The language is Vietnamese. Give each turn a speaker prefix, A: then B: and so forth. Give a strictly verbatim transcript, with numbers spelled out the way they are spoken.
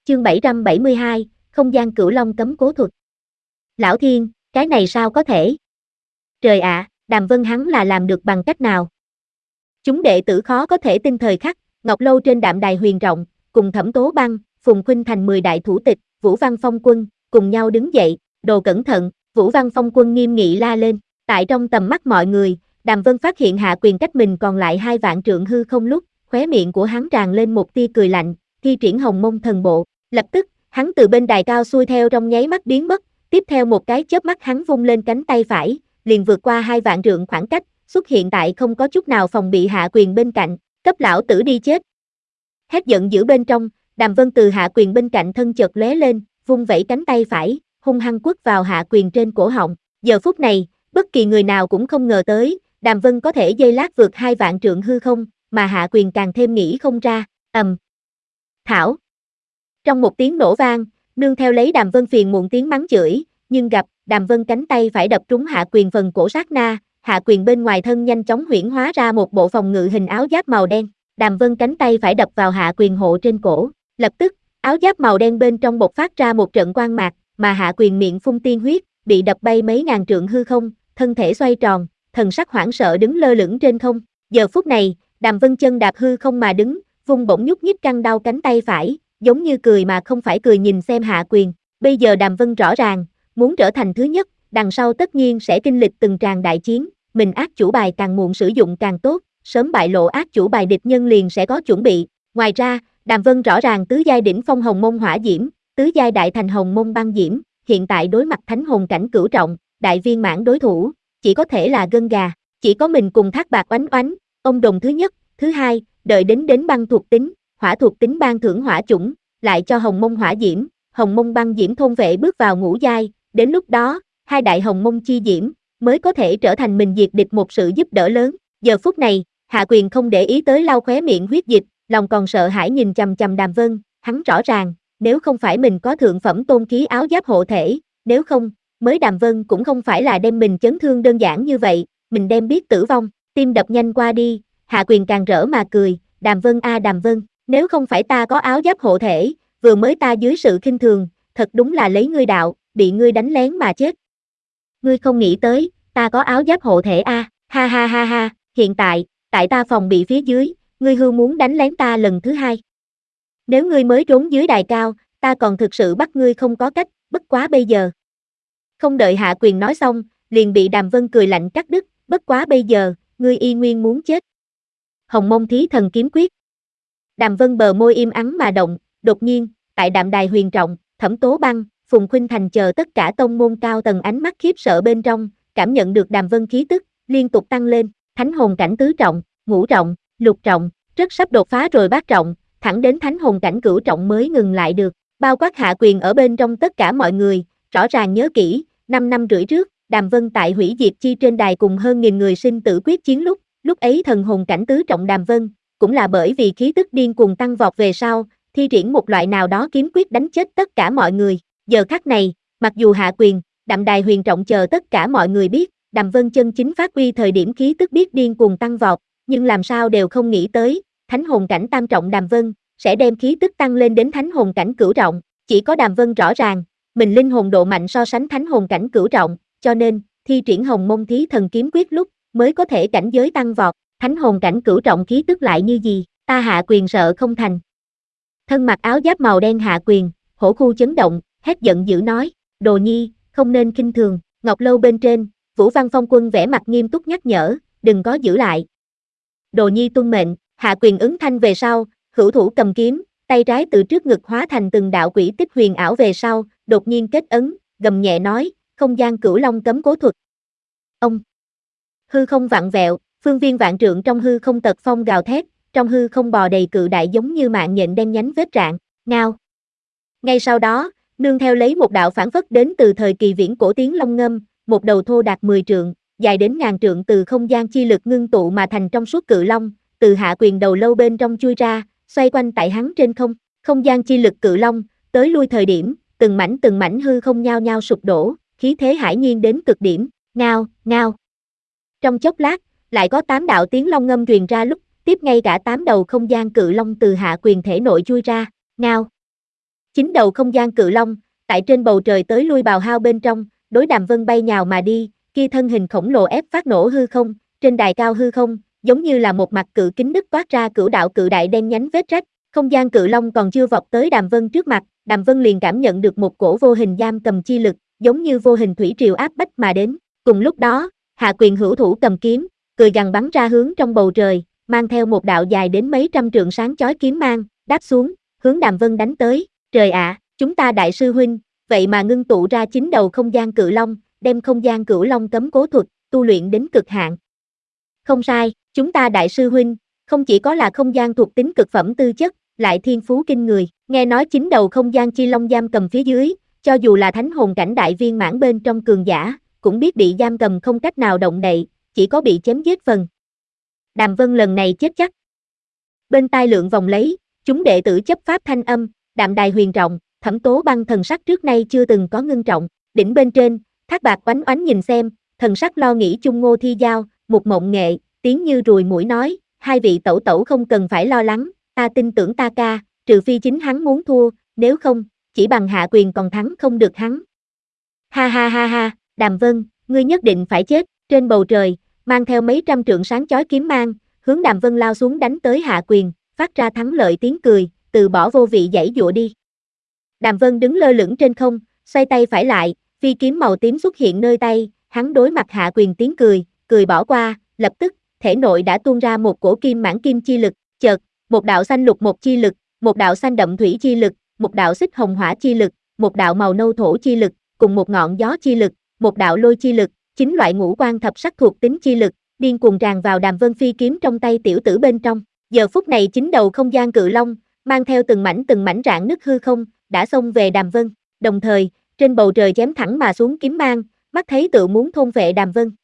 A: Chương bảy trăm bảy mươi hai, không gian cửu long cấm cố thuật. Lão Thiên, cái này sao có thể? Trời ạ, Đàm Vân hắn là làm được bằng cách nào? Chúng đệ tử khó có thể tin thời khắc, Ngọc Lâu trên đạm đài huyền rộng, cùng Thẩm Tố Băng, Phùng Khuynh thành mười đại thủ tịch, Vũ Văn Phong Quân, cùng nhau đứng dậy, đồ cẩn thận, Vũ Văn Phong Quân nghiêm nghị la lên, tại trong tầm mắt mọi người, Đàm Vân phát hiện Hạ Quyền cách mình còn lại hai vạn trượng hư không lúc, khóe miệng của hắn tràn lên một tia cười lạnh, thi triển Hồng Mông thần bộ, lập tức, hắn từ bên đài cao xuôi theo trong nháy mắt biến mất, tiếp theo một cái chớp mắt hắn vung lên cánh tay phải, liền vượt qua hai vạn trượng khoảng cách, xuất hiện tại không có chút nào phòng bị Hạ Quyền bên cạnh, cấp lão tử đi chết. Hét giận dữ bên trong, Đàm Vân từ Hạ Quyền bên cạnh thân chợt lóe lên, vung vẩy cánh tay phải, hung hăng quất vào Hạ Quyền trên cổ họng. Giờ phút này, bất kỳ người nào cũng không ngờ tới, Đàm Vân có thể giây lát vượt hai vạn trượng hư không, mà Hạ Quyền càng thêm nghĩ không ra. Ầm. Thảo. Trong một tiếng nổ vang, nương theo lấy Đàm Vân phiền muộn tiếng mắng chửi, nhưng gặp Đàm Vân cánh tay phải đập trúng Hạ Quyền phần cổ sát na, Hạ Quyền bên ngoài thân nhanh chóng huyễn hóa ra một bộ phòng ngự hình áo giáp màu đen. Đàm Vân cánh tay phải đập vào Hạ Quyền hộ trên cổ, lập tức, áo giáp màu đen bên trong bộc phát ra một trận quang mạc, mà Hạ Quyền miệng phun tiên huyết, bị đập bay mấy ngàn trượng hư không, thân thể xoay tròn, thần sắc hoảng sợ đứng lơ lửng trên không. Giờ phút này, Đàm Vân chân đạp hư không mà đứng, vung bổng nhúc nhích căng đau cánh tay phải, giống như cười mà không phải cười nhìn xem Hạ Quyền. Bây giờ Đàm Vân rõ ràng, muốn trở thành thứ nhất, đằng sau tất nhiên sẽ kinh lịch từng tràng đại chiến, mình ác chủ bài càng muộn sử dụng càng tốt, sớm bại lộ ác chủ bài địch nhân liền sẽ có chuẩn bị. Ngoài ra, Đàm Vân rõ ràng tứ giai đỉnh phong Hồng Mông Hỏa Diễm, tứ giai đại thành Hồng Mông Băng Diễm, hiện tại đối mặt thánh hồn cảnh cửu trọng, đại viên mãn đối thủ, chỉ có thể là gân gà, chỉ có mình cùng Thác Bạc Oánh Oánh, ông đồng thứ nhất, thứ hai, đợi đến đến băng thuộc tính, hỏa thuộc tính ban thưởng hỏa chủng, lại cho Hồng Mông Hỏa Diễm, Hồng Mông Băng Diễm thôn vệ bước vào ngũ giai, đến lúc đó, hai đại Hồng Mông chi diễm mới có thể trở thành mình diệt địch một sự giúp đỡ lớn. Giờ phút này, Hạ Quyền không để ý tới lau khóe miệng huyết dịch, lòng còn sợ hãi nhìn chằm chằm Đàm Vân, hắn rõ ràng, nếu không phải mình có thượng phẩm tôn ký áo giáp hộ thể, nếu không, mới Đàm Vân cũng không phải là đem mình chấn thương đơn giản như vậy, mình đem biết tử vong, tim đập nhanh qua đi, Hạ Quyền càng rỡ mà cười, Đàm Vân a Đàm Vân, nếu không phải ta có áo giáp hộ thể, vừa mới ta dưới sự khinh thường, thật đúng là lấy ngươi đạo, bị ngươi đánh lén mà chết. Ngươi không nghĩ tới, ta có áo giáp hộ thể a, ha ha ha ha, hiện tại, tại ta phòng bị phía dưới, ngươi hư muốn đánh lén ta lần thứ hai. Nếu ngươi mới trốn dưới đài cao, ta còn thực sự bắt ngươi không có cách, bất quá bây giờ. Không đợi Hạ Quyền nói xong, liền bị Đàm Vân cười lạnh cắt đứt, bất quá bây giờ, ngươi y nguyên muốn chết. Hồng Mông Thí Thần Kiếm Quyết. Đàm Vân bờ môi im ắng mà động, đột nhiên, tại đạm đài huyền trọng, Thẩm Tố Băng, Phùng Khuynh thành chờ tất cả tông môn cao tầng ánh mắt khiếp sợ bên trong, cảm nhận được Đàm Vân khí tức, liên tục tăng lên, thánh hồn cảnh tứ trọng, ngũ trọng, lục trọng, rất sắp đột phá rồi bát trọng, thẳng đến thánh hồn cảnh cửu trọng mới ngừng lại được, bao quát Hạ Quyền ở bên trong tất cả mọi người, rõ ràng nhớ kỹ, năm năm rưỡi trước, Đàm Vân tại hủy diệt chi trên đài cùng hơn nghìn người sinh tử quyết chiến lúc, lúc ấy thần hồn cảnh tứ trọng Đàm Vân, cũng là bởi vì khí tức điên cuồng tăng vọt về sau, thi triển một loại nào đó kiếm quyết đánh chết tất cả mọi người. Giờ khắc này, mặc dù Hạ Quyền, đạm đài huyền trọng chờ tất cả mọi người biết, Đàm Vân chân chính phát huy thời điểm khí tức biết điên cuồng tăng vọt, nhưng làm sao đều không nghĩ tới, thánh hồn cảnh tam trọng Đàm Vân, sẽ đem khí tức tăng lên đến thánh hồn cảnh cửu trọng, chỉ có Đàm Vân rõ ràng, mình linh hồn độ mạnh so sánh thánh hồn cảnh cửu trọng, cho nên, thi triển Hồng Mông Thí Thần Kiếm Quyết lúc, mới có thể cảnh giới tăng vọt, thánh hồn cảnh cửu trọng khí tức lại như gì, ta Hạ Quyền sợ không thành. Thân mặc áo giáp màu đen Hạ Quyền, hổ khu chấn động, hét giận dữ nói, Đồ Nhi, không nên khinh thường, Ngọc Lâu bên trên, Vũ Văn Phong Quân vẻ mặt nghiêm túc nhắc nhở, đừng có giữ lại. Đồ Nhi tuân mệnh, Hạ Quyền ứng thanh về sau, hữu thủ cầm kiếm, tay trái từ trước ngực hóa thành từng đạo quỷ tích huyền ảo về sau, đột nhiên kết ấn, gầm nhẹ nói, không gian cửu long cấm cố thuật. Ông hư không vặn vẹo, phương viên vạn trượng trong hư không tật phong gào thét, trong hư không bò đầy cự đại giống như mạng nhện đen nhánh vết rạn, ngao. Ngay sau đó, nương theo lấy một đạo phản phất đến từ thời kỳ viễn cổ tiếng long ngâm, một đầu thô đạt mười trượng, dài đến ngàn trượng từ không gian chi lực ngưng tụ mà thành trong suốt cự long, từ Hạ Quyền đầu lâu bên trong chui ra, xoay quanh tại hắn trên không, không gian chi lực cự long, tới lui thời điểm, từng mảnh từng mảnh hư không nhao nhao sụp đổ, khí thế hải nhiên đến cực điểm, ngao, ngao. Trong chốc lát, lại có tám đạo tiếng long ngâm truyền ra lúc, tiếp ngay cả tám đầu không gian cự long từ Hạ Quyền thể nội chui ra, ngao. Chín đầu không gian cự long, tại trên bầu trời tới lui bào hao bên trong, đối Đàm Vân bay nhào mà đi, kia thân hình khổng lồ ép phát nổ hư không, trên đài cao hư không, giống như là một mặt cự kính nứt toát ra cửu đạo cự đại đen nhánh vết rách, không gian cự long còn chưa vọt tới Đàm Vân trước mặt, Đàm Vân liền cảm nhận được một cổ vô hình giam cầm chi lực, giống như vô hình thủy triều áp bách mà đến. Cùng lúc đó, Hạ Quyền hữu thủ cầm kiếm, cười gằn bắn ra hướng trong bầu trời, mang theo một đạo dài đến mấy trăm trượng sáng chói kiếm mang, đáp xuống, hướng Đàm Vân đánh tới. Trời ạ, chúng ta đại sư huynh, vậy mà ngưng tụ ra chín đầu không gian cự long, đem không gian cửu long cấm cố thuật, tu luyện đến cực hạn. Không sai, chúng ta đại sư huynh, không chỉ có là không gian thuộc tính cực phẩm tư chất, lại thiên phú kinh người, nghe nói chín đầu không gian chi long giam cầm phía dưới, cho dù là thánh hồn cảnh đại viên mãn bên trong cường giả, cũng biết bị giam cầm không cách nào động đậy, chỉ có bị chém giết phần. Đàm Vân lần này chết chắc. Bên tai lượng vòng lấy, chúng đệ tử chấp pháp thanh âm, đạm đài huyền trọng, Thẩm Tố Băng thần sắc trước nay chưa từng có ngưng trọng, đỉnh bên trên, Thác Bạc oánh oánh nhìn xem, thần sắc lo nghĩ chung Ngô Thi Giao, Mục Mộng Nghệ, tiếng như ruồi mũi nói, hai vị tẩu tẩu không cần phải lo lắng, ta tin tưởng ta ca, trừ phi chính hắn muốn thua, nếu không, chỉ bằng Hạ Quyền còn thắng không được hắn. Ha ha ha ha, Đàm Vân, ngươi nhất định phải chết, trên bầu trời, mang theo mấy trăm trượng sáng chói kiếm mang, hướng Đàm Vân lao xuống đánh tới Hạ Quyền, phát ra thắng lợi tiếng cười, từ bỏ vô vị giãy dụa đi. Đàm Vân đứng lơ lửng trên không, xoay tay phải lại, phi kiếm màu tím xuất hiện nơi tay, hắn đối mặt Hạ Quyền tiếng cười, cười bỏ qua, lập tức, thể nội đã tuôn ra một cổ kim mãn kim chi lực, chợt, một đạo xanh lục một chi lực, một đạo xanh đậm thủy chi lực, một đạo xích hồng hỏa chi lực, một đạo màu nâu thổ chi lực, cùng một ngọn gió chi lực, một đạo lôi chi lực, chín loại ngũ quan thập sắc thuộc tính chi lực, điên cuồng tràn vào Đàm Vân phi kiếm trong tay tiểu tử bên trong. Giờ phút này chín đầu không gian cự long, mang theo từng mảnh từng mảnh rạn nứt hư không, đã xông về Đàm Vân, đồng thời, trên bầu trời chém thẳng mà xuống kiếm mang, mắt thấy tự muốn thôn vệ Đàm Vân.